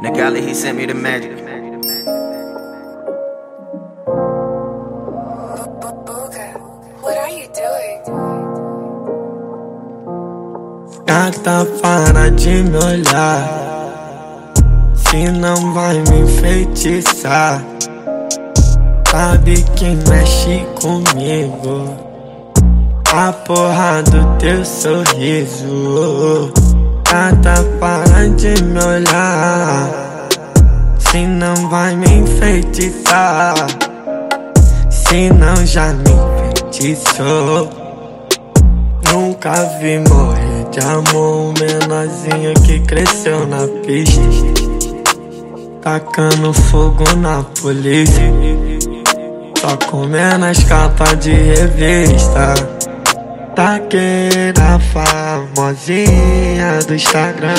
Nick Alley, he sent me the magic. What are you doing? Gata, para de me olhar, se não vai me enfeitiçar. Sabe quem mexe comigo? A porra do teu sorriso. Gata, para de me olhar, se não vai me enfeitiçar. Se não já me enfeitiçou. Nunca vi morrer de amor um menorzinho que cresceu na pista, tacando fogo na polícia, só comendo as capas de revista. Taqueira famosinha do Instagram.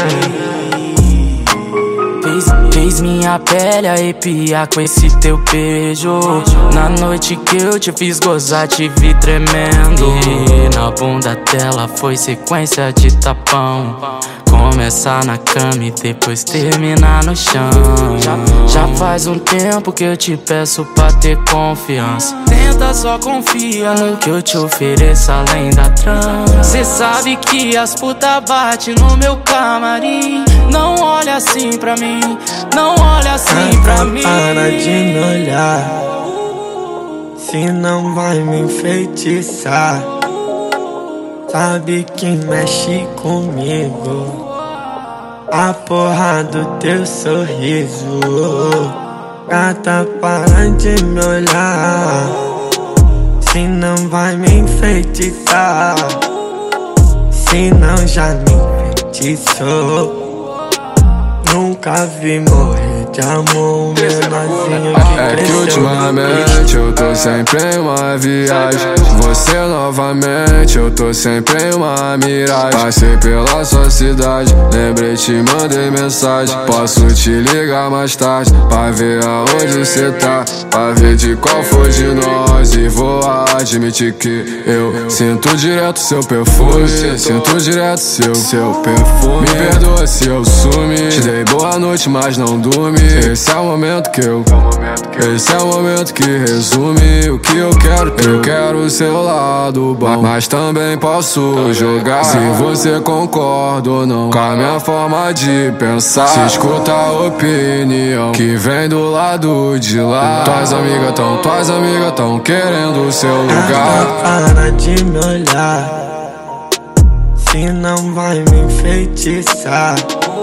Fez minha pele arrepiar com esse teu beijo. Na noite que eu te fiz gozar, te vi tremendo. E na bunda dela foi sequência de tapão. Começar na cama e depois terminar no chão. Já faz um tempo que eu te peço pra ter confiança. Tenta, só confia no que eu te ofereço além da trama. Cê sabe que as puta bate no meu camarim. Não olha assim pra mim, não olha assim pra mim. Para de me olhar, se não vai me enfeitiçar. Sabe quem mexe comigo? A porra do teu sorriso. Gata, para de me olhar, se não vai me enfeitiçar. Se não já me enfeitiçou. Nunca vi morrer de amor um menorzinho que É que cresceu ultimamente eu tô sempre em uma viagem. Você novamente, eu tô sempre em uma miragem. Passei pela sua cidade, lembrei, te mandei mensagem. Posso te ligar mais tarde, pra ver aonde cê tá, pra ver de qual foi de nós. E vou admitir que eu sinto direto seu perfume, sinto direto seu perfume. Me perdoa se eu sumi, te dei boa noite, mas não dormi. Esse é o momento que esse é o momento que resume o que eu quero. Eu quero o seu lado bom, mas também posso jogar se você concorda ou não com a minha forma de pensar. Se escuta a opinião que vem do lado de lá. Tuas amigas tão querendo o seu lugar. Para de me olhar, se não vai me enfeitiçar.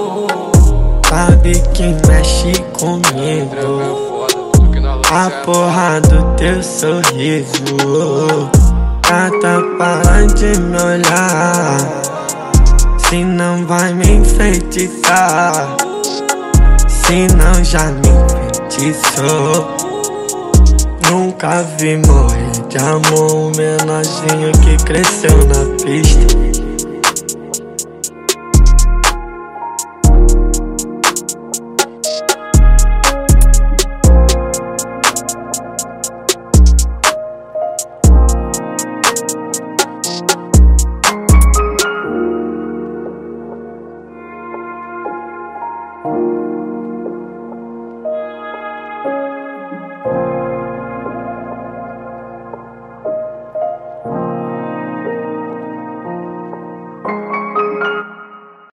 Sabe quem mexe comigo? A porra do teu sorriso. Gata, para de me olhar, se não vai me enfeitiçar. Se não já me enfeitiçou. Nunca vi morrer de amor um menorzinho que cresceu na pista,